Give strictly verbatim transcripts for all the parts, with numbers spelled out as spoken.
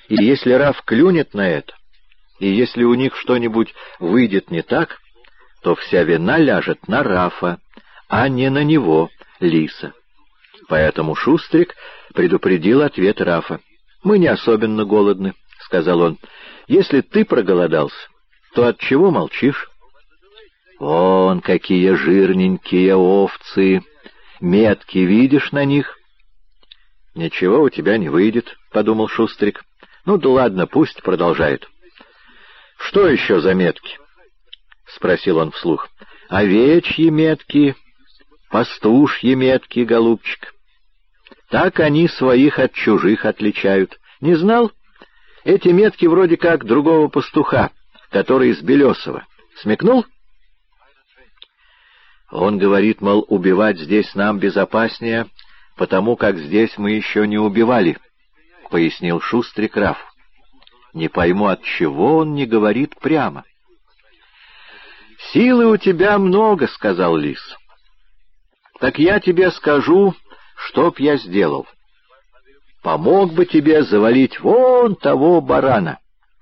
И если Раф клюнет на это, и если у них что-нибудь выйдет не так, то вся вина ляжет на Рафа, а не на него, Лиса. Поэтому Шустрик предупредил ответ Рафа. «Мы не особенно голодны», — сказал он. «Если ты проголодался, то отчего молчишь?» «Вон какие жирненькие овцы! Метки видишь на них?» «Ничего у тебя не выйдет», — подумал Шустрик. «Ну да ладно, пусть продолжает». «Что еще за метки?» — спросил он вслух. «Овечьи метки, пастушьи метки, голубчик. Так они своих от чужих отличают. Не знал? Эти метки вроде как другого пастуха, который из Белесова. Смекнул?» «Он говорит, мол, убивать здесь нам безопаснее, потому как здесь мы еще не убивали», — пояснил Шустрик Рафу. «Не пойму, от чего он не говорит прямо». «Силы у тебя много», — сказал Лис. «Так я тебе скажу, что б я сделал. Помог бы тебе завалить вон того барана».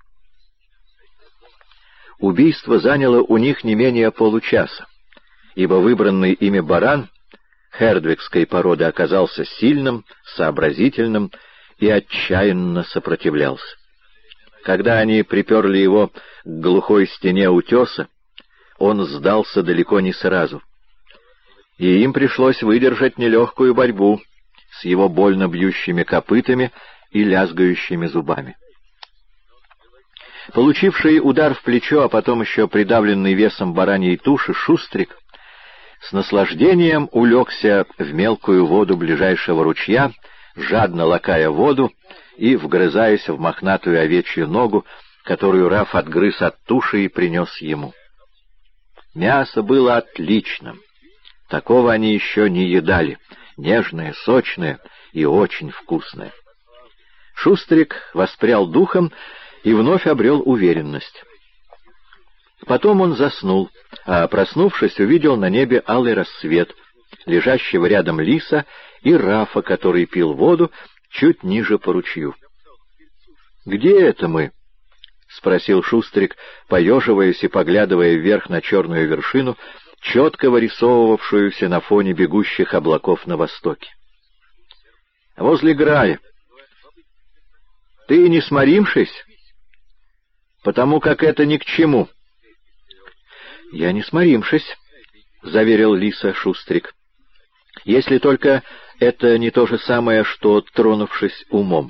Убийство заняло у них не менее получаса, ибо выбранный ими баран хердвигской породы оказался сильным, сообразительным и отчаянно сопротивлялся. Когда они приперли его к глухой стене утеса, он сдался далеко не сразу, и им пришлось выдержать нелегкую борьбу с его больно бьющими копытами и лязгающими зубами. Получивший удар в плечо, а потом еще придавленный весом бараньей туши, Шустрик с наслаждением улегся в мелкую воду ближайшего ручья, жадно лакая воду и вгрызаясь в мохнатую овечью ногу, которую Раф отгрыз от туши и принес ему. Мясо было отличным. Такого они еще не едали. Нежное, сочное и очень вкусное. Шустрик воспрял духом и вновь обрел уверенность. Потом он заснул, а, проснувшись, увидел на небе алый рассвет, лежащего рядом Лиса и Рафа, который пил воду чуть ниже по ручью. «Где это мы?» — спросил Шустрик, поеживаясь и поглядывая вверх на черную вершину, четко вырисовывавшуюся на фоне бегущих облаков на востоке. «Возле Грая. Ты не сморимшись? Потому как это ни к чему». «Я не сморимшись», — заверил Лиса Шустрик. «Если только это не то же самое, что тронувшись умом».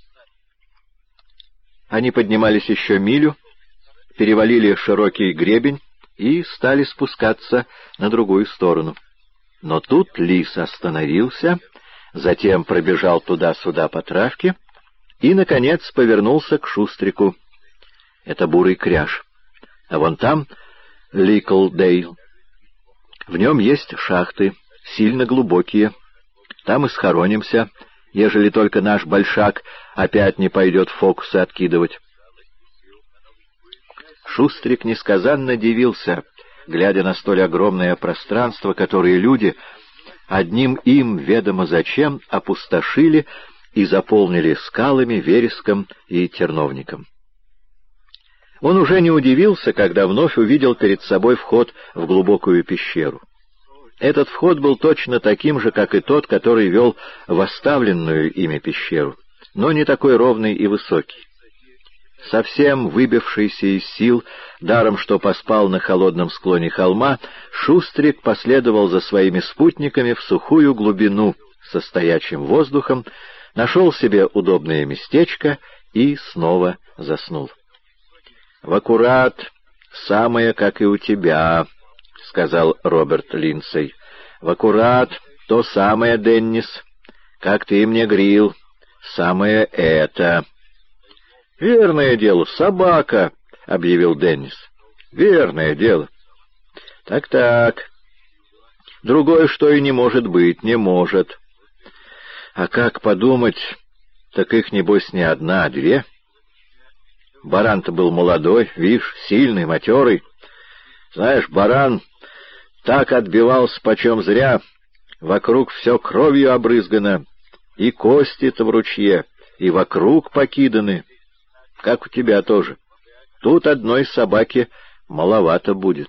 Они поднимались еще милю, перевалили широкий гребень и стали спускаться на другую сторону. Но тут Лис остановился, затем пробежал туда-сюда по травке и, наконец, повернулся к Шустрику. «Это бурый кряж. А вон там Ликлдейл. В нем есть шахты, сильно глубокие. Там и схоронимся, ежели только наш большак опять не пойдет фокусы откидывать». Шустрик несказанно дивился, глядя на столь огромное пространство, которое люди, одним им ведомо зачем, опустошили и заполнили скалами, вереском и терновником. Он уже не удивился, когда вновь увидел перед собой вход в глубокую пещеру. Этот вход был точно таким же, как и тот, который вел в оставленную ими пещеру, но не такой ровный и высокий. Совсем выбившийся из сил, даром что поспал на холодном склоне холма, Шустрик последовал за своими спутниками в сухую глубину со стоячим воздухом, нашел себе удобное местечко и снова заснул. «В аккурат самое, как и у тебя», — сказал Роберт Линдсей. «В аккурат то самое, Деннис, как ты мне грил, самое это». «Верное дело, собака», — объявил Деннис. «Верное дело». «Так-так. Другое, что и не может быть, не может. А как подумать, так их, небось, не одна, а две. Баран-то был молодой, вишь, сильный, матерый. Знаешь, баран так отбивался почем зря, вокруг все кровью обрызгано, и кости-то в ручье, и вокруг покиданы. как у тебя тоже. Тут одной собаки маловато будет».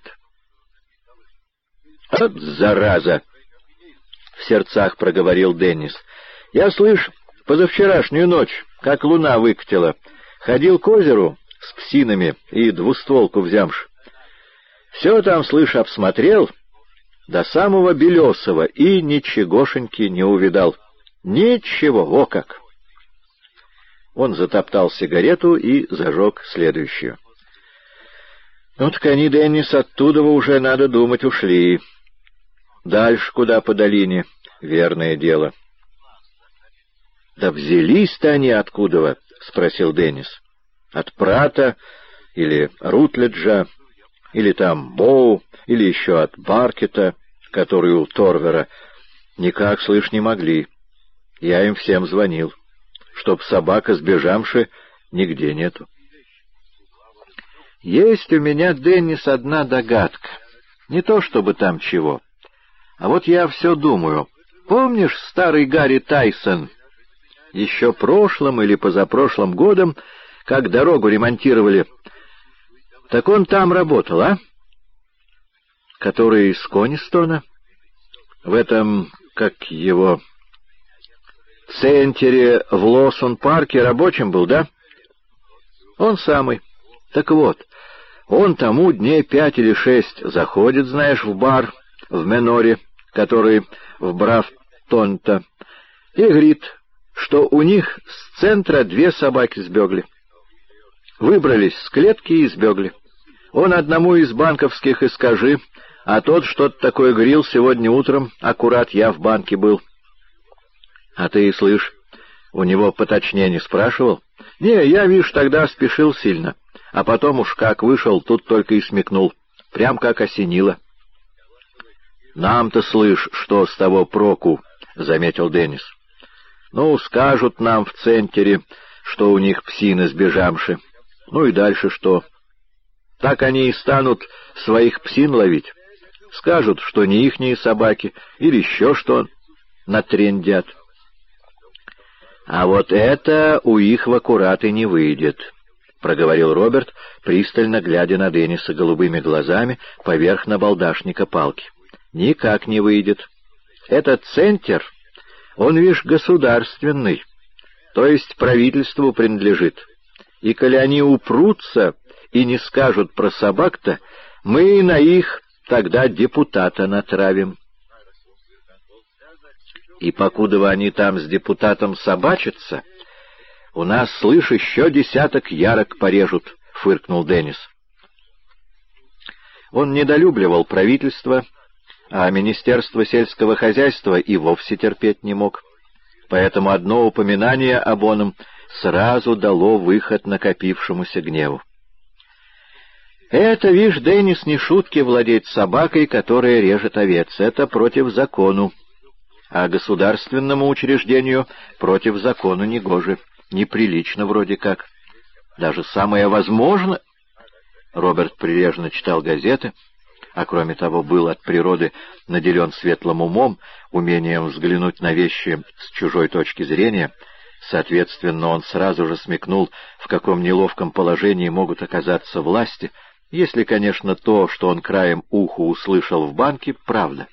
«Вот зараза!» — в сердцах проговорил Деннис. «Я, слышь, позавчерашнюю ночь, как луна выкатила, ходил к озеру с псинами и двустволку взямшь. Все там, слышь, обсмотрел до самого Белесова и ничегошеньки не увидал. Ничего, о как!» Он затоптал сигарету и зажег следующую. «Ну так они, Деннис, оттуда уже, надо думать, ушли. Дальше куда по долине, верное дело». «Да взялись-то они откуда-то?» — спросил Деннис. «От Прата или Рутледжа, или там Боу, или еще от Баркета, который у Торвера. Никак, слышь, не могли. Я им всем звонил, чтоб собака сбежавши нигде нету». «Есть у меня, Деннис, одна догадка. Не то чтобы там чего. А вот я все думаю. Помнишь старый Гарри Тайсон? Еще прошлым или позапрошлым годом, как дорогу ремонтировали, так он там работал, а? Который из Конистона? В этом, как его, центре в Лосон-парке рабочим был, да? Он самый. Так вот, он тому дней пять или шесть заходит, знаешь, в бар в Меноре, который в Брафтон-то, и говорит, что у них с центра две собаки сбегли. Выбрались с клетки и сбегли. Он одному из банковских и скажи, а тот что-то такое говорил сегодня утром, аккурат я в банке был. А ты, слышь, у него поточнее не спрашивал? Не, я, видишь, тогда спешил сильно, а потом уж как вышел, тут только и смекнул, прям как осенило. «Нам-то, слышь, что с того проку?» — заметил Деннис. «Ну, скажут нам в центре, что у них псины сбежавши. Ну и дальше что? Так они и станут своих псин ловить. Скажут, что не ихние собаки, или еще что натрендят. А вот это у их в аккурат и не выйдет», — проговорил Роберт, пристально глядя на Денниса голубыми глазами поверх набалдашника палки. «Никак не выйдет. Этот центр, он, видишь, государственный, то есть правительству принадлежит. И коли они упрутся и не скажут про собак-то, мы на их тогда депутата натравим. И покуда они там с депутатом собачатся, у нас, слышь, еще десяток ярок порежут», — фыркнул Деннис. Он недолюбливал правительство, а Министерство сельского хозяйства и вовсе терпеть не мог. Поэтому одно упоминание об оном сразу дало выход накопившемуся гневу. «Это, вишь, Деннис, не шутки владеть собакой, которая режет овец. Это против закону. А государственному учреждению против закону негоже. Неприлично вроде как. Даже самое возможно...» Роберт прилежно читал газеты, а кроме того был от природы наделен светлым умом, умением взглянуть на вещи с чужой точки зрения. Соответственно, он сразу же смекнул, в каком неловком положении могут оказаться власти, если, конечно, то, что он краем уха услышал в банке, правда.